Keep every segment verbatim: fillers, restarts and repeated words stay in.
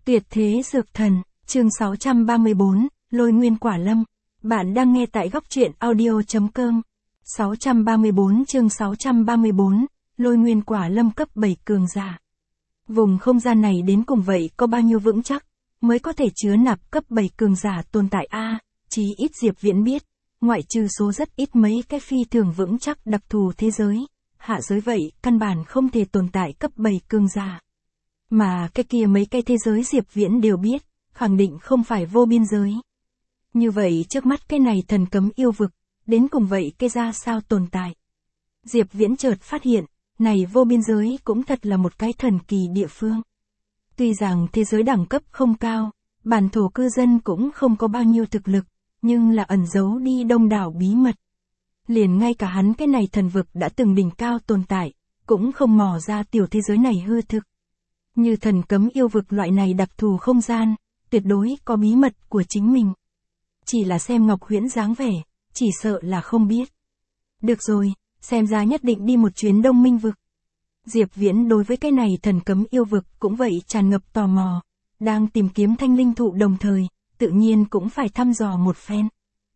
Tuyệt thế dược thần, chương sáu trăm ba mươi bốn, Lôi Nguyên Quả Lâm. Bạn đang nghe tại góc truyện audio chấm com. sáu trăm ba mươi bốn chương sáu trăm ba mươi bốn, Lôi Nguyên Quả Lâm cấp bảy cường giả. Vùng không gian này đến cùng vậy có bao nhiêu vững chắc, mới có thể chứa nạp cấp bảy cường giả tồn tại a, chí ít Diệp Viễn biết, ngoại trừ số rất ít mấy cái phi thường vững chắc đặc thù thế giới, hạ giới vậy căn bản không thể tồn tại cấp bảy cường giả. Mà cái kia mấy cái thế giới Diệp Viễn đều biết, khẳng định không phải vô biên giới. Như vậy trước mắt cái này thần cấm yêu vực, đến cùng vậy cái ra sao tồn tại. Diệp Viễn chợt phát hiện, này vô biên giới cũng thật là một cái thần kỳ địa phương. Tuy rằng thế giới đẳng cấp không cao, bản thổ cư dân cũng không có bao nhiêu thực lực, nhưng là ẩn giấu đi đông đảo bí mật. Liền ngay cả hắn cái này thần vực đã từng đỉnh cao tồn tại, cũng không mò ra tiểu thế giới này hư thực. Như thần cấm yêu vực loại này đặc thù không gian, tuyệt đối có bí mật của chính mình. Chỉ là xem Ngọc Huyễn dáng vẻ, chỉ sợ là không biết. Được rồi, xem ra nhất định đi một chuyến Đông Minh vực. Diệp Viễn đối với cái này thần cấm yêu vực cũng vậy tràn ngập tò mò, đang tìm kiếm thanh linh thụ đồng thời, tự nhiên cũng phải thăm dò một phen.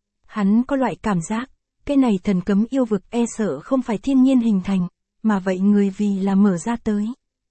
Hắn có loại cảm giác, cái này thần cấm yêu vực e sợ không phải thiên nhiên hình thành, mà vậy người vì là mở ra tới.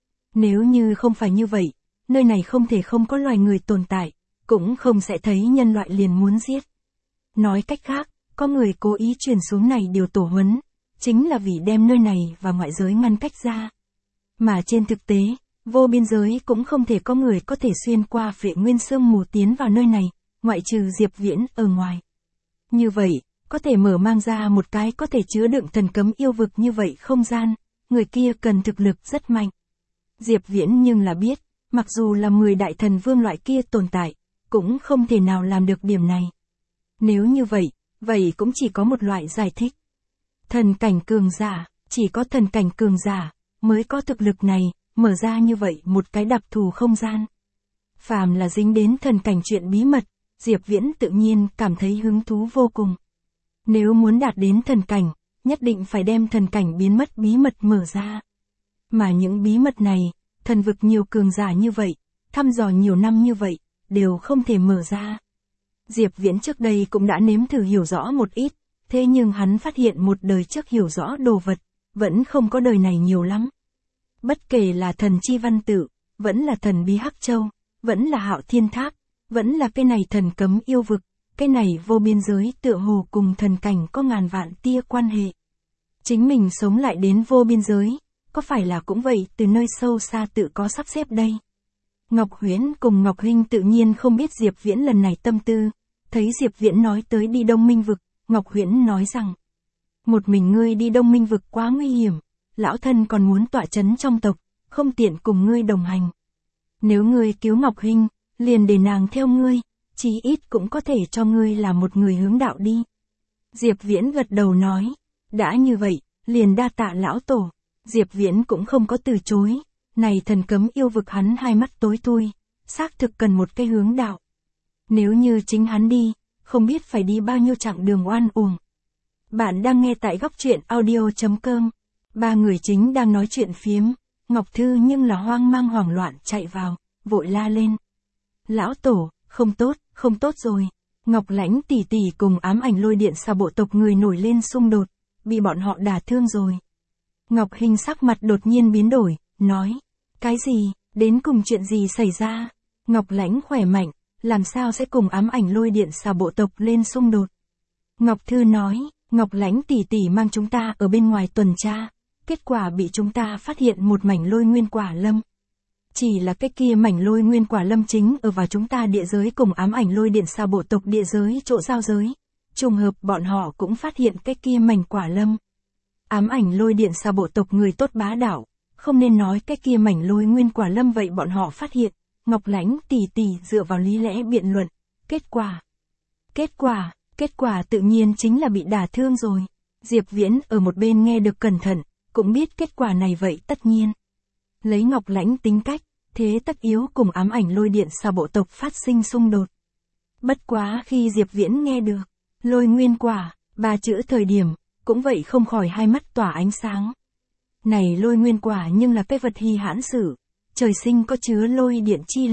Nếu như không phải như vậy, nơi này không thể không có loài người tồn tại, cũng không sẽ thấy nhân loại liền muốn giết. Nói cách khác, có người cố ý truyền xuống này điều tổ huấn, chính là vì đem nơi này và ngoại giới ngăn cách ra. Mà trên thực tế, vô biên giới cũng không thể có người có thể xuyên qua Phệ Nguyên Sương Mù tiến vào nơi này, ngoại trừ Diệp Viễn ở ngoài. Như vậy, có thể mở mang ra một cái có thể chứa đựng thần cấm yêu vực như vậy không gian, người kia cần thực lực rất mạnh. Diệp Viễn nhưng là biết, mặc dù là mười đại thần vương loại kia tồn tại, cũng không thể nào làm được điểm này. Nếu như vậy, vậy cũng chỉ có một loại giải thích. Thần cảnh cường giả, chỉ có thần cảnh cường giả, mới có thực lực này, mở ra như vậy một cái đặc thù không gian. Phàm là dính đến thần cảnh chuyện bí mật, Diệp Viễn tự nhiên cảm thấy hứng thú vô cùng. Nếu muốn đạt đến thần cảnh, nhất định phải đem thần cảnh biến mất bí mật mở ra. Mà những bí mật này, thần vực nhiều cường giả như vậy, thăm dò nhiều năm như vậy, đều không thể mở ra. Diệp Viễn trước đây cũng đã nếm thử hiểu rõ một ít, thế nhưng hắn phát hiện một đời trước hiểu rõ đồ vật, vẫn không có đời này nhiều lắm. Bất kể là thần chi văn tự, vẫn là thần bí Hắc Châu, vẫn là Hạo Thiên Tháp, vẫn là cái này thần cấm yêu vực, cái này vô biên giới tựa hồ cùng thần cảnh có ngàn vạn tia quan hệ. Chính mình sống lại đến vô biên giới, có phải là cũng vậy từ nơi sâu xa tự có sắp xếp đây. Ngọc Huyễn cùng Ngọc Hinh tự nhiên không biết Diệp Viễn lần này tâm tư, thấy Diệp Viễn nói tới đi Đông Minh vực, Ngọc Huyễn nói rằng, một mình ngươi đi Đông Minh vực quá nguy hiểm, lão thân còn muốn tọa chấn trong tộc, không tiện cùng ngươi đồng hành. Nếu ngươi cứu Ngọc Hinh, liền để nàng theo ngươi, chí ít cũng có thể cho ngươi là một người hướng đạo đi. Diệp Viễn gật đầu nói, đã như vậy, liền đa tạ lão tổ. Diệp Viễn cũng không có từ chối, này thần cấm yêu vực hắn hai mắt tối thui, xác thực cần một cái hướng đạo. Nếu như chính hắn đi, không biết phải đi bao nhiêu chặng đường oan uổng. Bạn đang nghe tại góc truyện audio chấm com. Ba người chính đang nói chuyện phiếm, Ngọc Thư nhưng là hoang mang hoảng loạn chạy vào, vội la lên. Lão tổ, không tốt, không tốt rồi. Ngọc Lãnh tỷ tỷ cùng ám ảnh lôi điện xà bộ tộc người nổi lên xung đột, bị bọn họ đả thương rồi. Ngọc Hinh sắc mặt đột nhiên biến đổi, nói, cái gì, đến cùng chuyện gì xảy ra? Ngọc Lãnh khỏe mạnh, làm sao sẽ cùng ám ảnh lôi điện xà bộ tộc lên xung đột? Ngọc Thư nói, Ngọc Lãnh tỷ tỷ mang chúng ta ở bên ngoài tuần tra, kết quả bị chúng ta phát hiện một mảnh lôi nguyên quả lâm. Chỉ là cái kia mảnh lôi nguyên quả lâm chính ở vào chúng ta địa giới cùng ám ảnh lôi điện xà bộ tộc địa giới chỗ giao giới. Trùng hợp bọn họ cũng phát hiện cái kia mảnh quả lâm. Ám ảnh lôi điện xà bộ tộc người tốt bá đạo, không nên nói cái kia mảnh lôi nguyên quả lâm vậy bọn họ phát hiện. Ngọc Lãnh tỷ tỷ dựa vào lý lẽ biện luận, kết quả. Kết quả, kết quả tự nhiên chính là bị đả thương rồi. Diệp Viễn ở một bên nghe được cẩn thận, cũng biết kết quả này vậy tất nhiên. Lấy Ngọc Lãnh tính cách, thế tất yếu cùng ám ảnh lôi điện xà bộ tộc phát sinh xung đột. Bất quá khi Diệp Viễn nghe được, lôi nguyên quả, ba chữ thời điểm, cũng vậy không khỏi hai mắt tỏa ánh sáng. Này lôi nguyên quả nhưng là cái vật hy hãn sử, trời sinh có chứa lôi điện chi lực,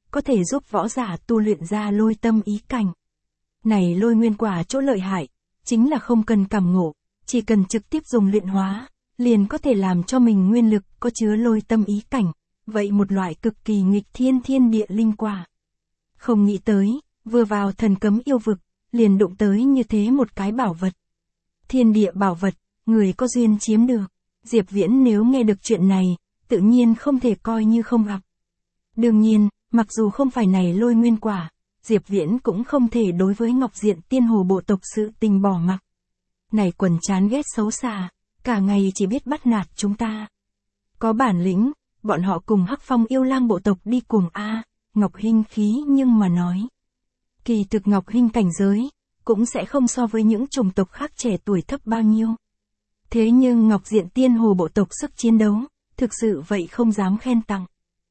có thể giúp võ giả tu luyện ra lôi tâm ý cảnh. Này lôi nguyên quả chỗ lợi hại, chính là không cần cảm ngộ, chỉ cần trực tiếp dùng luyện hóa, liền có thể làm cho mình nguyên lực có chứa lôi tâm ý cảnh, vậy một loại cực kỳ nghịch thiên thiên địa linh quả. Không nghĩ tới, vừa vào thần cấm yêu vực, liền đụng tới như thế một cái bảo vật. Thiên địa bảo vật, người có duyên chiếm được. Diệp Viễn nếu nghe được chuyện này, tự nhiên không thể coi như không gặp. Đương nhiên, mặc dù không phải này lôi nguyên quả, Diệp Viễn cũng không thể đối với Ngọc Diện Tiên Hồ bộ tộc sự tình bỏ mặc. Này quần chán ghét xấu xa, cả ngày chỉ biết bắt nạt chúng ta. Có bản lĩnh, bọn họ cùng Hắc Phong yêu lang bộ tộc đi cùng a. Ngọc Hinh khí nhưng mà nói. Kỳ thực Ngọc Hinh cảnh giới, cũng sẽ không so với những chủng tộc khác trẻ tuổi thấp bao nhiêu. Thế nhưng Ngọc Diện Tiên Hồ bộ tộc sức chiến đấu, thực sự vậy không dám khen tặng.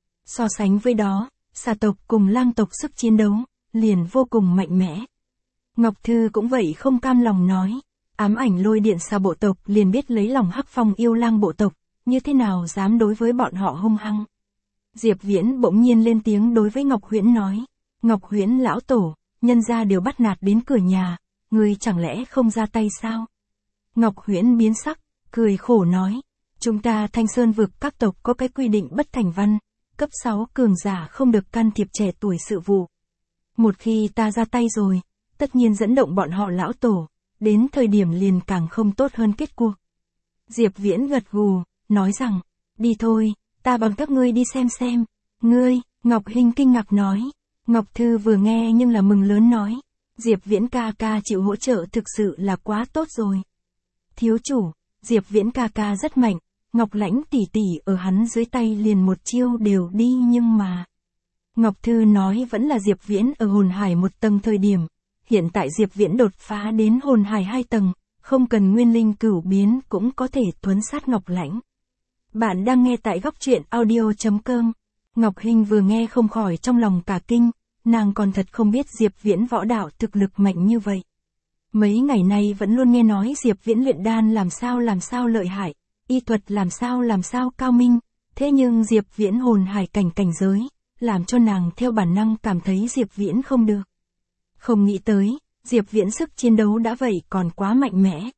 So sánh với đó, xà tộc cùng lang tộc sức chiến đấu, liền vô cùng mạnh mẽ. Ngọc Thư cũng vậy không cam lòng nói, ám ảnh lôi điện xà bộ tộc liền biết lấy lòng Hắc Phong yêu lang bộ tộc, như thế nào dám đối với bọn họ hung hăng. Diệp Viễn bỗng nhiên lên tiếng đối với Ngọc Huyễn nói, Ngọc Huyễn lão tổ, nhân gia đều bắt nạt đến cửa nhà, ngươi chẳng lẽ không ra tay sao? Ngọc Huyễn biến sắc, cười khổ nói, chúng ta Thanh Sơn vực các tộc có cái quy định bất thành văn, cấp sáu cường giả không được can thiệp trẻ tuổi sự vụ. Một khi ta ra tay rồi, tất nhiên dẫn động bọn họ lão tổ, đến thời điểm liền càng không tốt hơn kết cuộc. Diệp Viễn gật gù, nói rằng, đi thôi, ta bằng các ngươi đi xem xem. Ngươi, Ngọc Hinh kinh ngạc nói. Ngọc Thư vừa nghe nhưng là mừng lớn nói, Diệp Viễn ca ca chịu hỗ trợ thực sự là quá tốt rồi. Thiếu chủ, Diệp Viễn ca ca rất mạnh, Ngọc Lãnh tỷ tỷ ở hắn dưới tay liền một chiêu đều đi nhưng mà. Ngọc Thư nói vẫn là Diệp Viễn ở hồn hải một tầng thời điểm, hiện tại Diệp Viễn đột phá đến hồn hải hai tầng, không cần nguyên linh cửu biến cũng có thể thuấn sát Ngọc Lãnh. Bạn đang nghe tại góc truyện audio chấm com. Ngọc Hinh vừa nghe không khỏi trong lòng cả kinh, nàng còn thật không biết Diệp Viễn võ đạo thực lực mạnh như vậy. Mấy ngày nay vẫn luôn nghe nói Diệp Viễn luyện đan làm sao làm sao lợi hại, y thuật làm sao làm sao cao minh, thế nhưng Diệp Viễn hồn hải cảnh cảnh giới, làm cho nàng theo bản năng cảm thấy Diệp Viễn không được. Không nghĩ tới, Diệp Viễn sức chiến đấu đã vậy còn quá mạnh mẽ.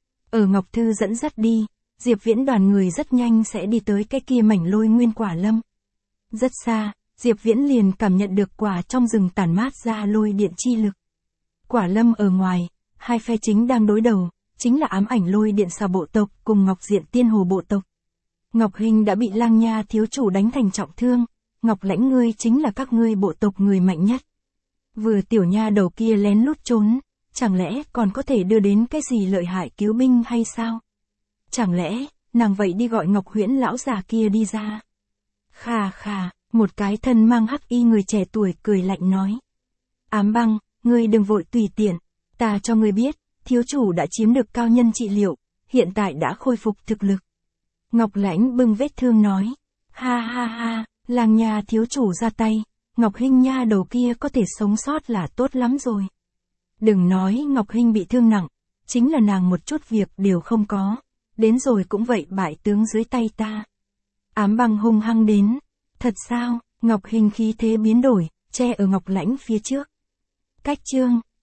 Ở Ngọc Thư dẫn dắt đi, Diệp Viễn đoàn người rất nhanh sẽ đi tới cái kia mảnh lôi nguyên quả lâm. Rất xa, Diệp Viễn liền cảm nhận được quả trong rừng tản mát ra lôi điện chi lực. Quả lâm ở ngoài, hai phe chính đang đối đầu, chính là ám ảnh lôi điện xà bộ tộc cùng Ngọc Diện Tiên Hồ bộ tộc. Ngọc Hinh đã bị Lang Nha thiếu chủ đánh thành trọng thương, Ngọc Lãnh ngươi chính là các ngươi bộ tộc người mạnh nhất. Vừa tiểu nha đầu kia lén lút trốn, chẳng lẽ còn có thể đưa đến cái gì lợi hại cứu binh hay sao? Chẳng lẽ, nàng vậy đi gọi Ngọc Huyễn lão già kia đi ra? Khà khà, một cái thân mang hắc y người trẻ tuổi cười lạnh nói. Ám Băng, ngươi đừng vội tùy tiện, ta cho ngươi biết, thiếu chủ đã chiếm được cao nhân trị liệu, hiện tại đã khôi phục thực lực. Ngọc Lãnh bưng vết thương nói. Ha ha ha, Lang Nha thiếu chủ ra tay, Ngọc Hinh nha đầu kia có thể sống sót là tốt lắm rồi. Đừng nói Ngọc Hinh bị thương nặng, chính là nàng một chút việc đều không có, đến rồi cũng vậy bại tướng dưới tay ta. Ám Băng hung hăng đến. Thật sao? Ngọc Hinh khí thế biến đổi, che ở Ngọc Lãnh phía trước. Cách chương